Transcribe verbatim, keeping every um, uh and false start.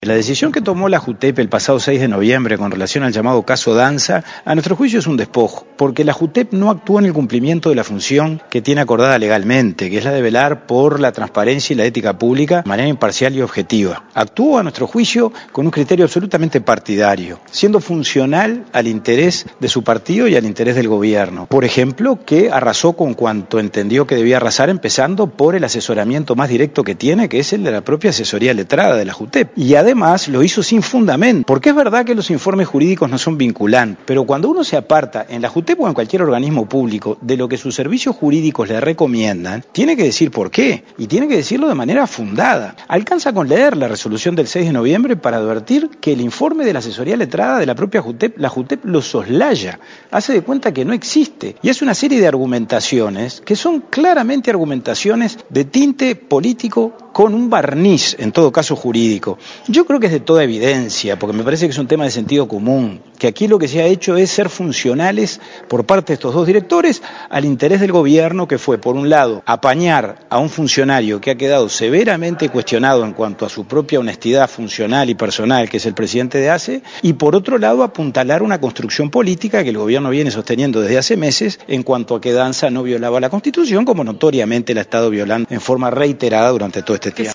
La decisión que tomó la JUTEP el pasado seis de noviembre con relación al llamado caso Danza, a nuestro juicio es un despojo, porque la JUTEP no actuó en el cumplimiento de la función que tiene acordada legalmente, que es la de velar por la transparencia y la ética pública de manera imparcial y objetiva. Actuó, a nuestro juicio, con un criterio absolutamente partidario, siendo funcional al interés de su partido y al interés del gobierno. Por ejemplo, que arrasó con cuanto entendió que debía arrasar, empezando por el asesoramiento más directo que tiene, que es el de la propia asesoría letrada de la JUTEP. Y además, Además, lo hizo sin fundamento, porque es verdad que los informes jurídicos no son vinculantes, pero cuando uno se aparta en la JUTEP o en cualquier organismo público de lo que sus servicios jurídicos le recomiendan, tiene que decir por qué, y tiene que decirlo de manera fundada. Alcanza con leer la resolución del seis de noviembre para advertir que el informe de la asesoría letrada de la propia JUTEP, la JUTEP lo soslaya, hace de cuenta que no existe, y hace una serie de argumentaciones que son claramente argumentaciones de tinte político con un barniz, en todo caso jurídico. Yo creo que es de toda evidencia, porque me parece que es un tema de sentido común, que aquí lo que se ha hecho es ser funcionales por parte de estos dos directores al interés del gobierno, que fue, por un lado, apañar a un funcionario que ha quedado severamente cuestionado en cuanto a su propia honestidad funcional y personal, que es el presidente de ACE, y por otro lado, apuntalar una construcción política que el gobierno viene sosteniendo desde hace meses en cuanto a que Danza no violaba la Constitución, como notoriamente la ha estado violando en forma reiterada durante todo este tiempo.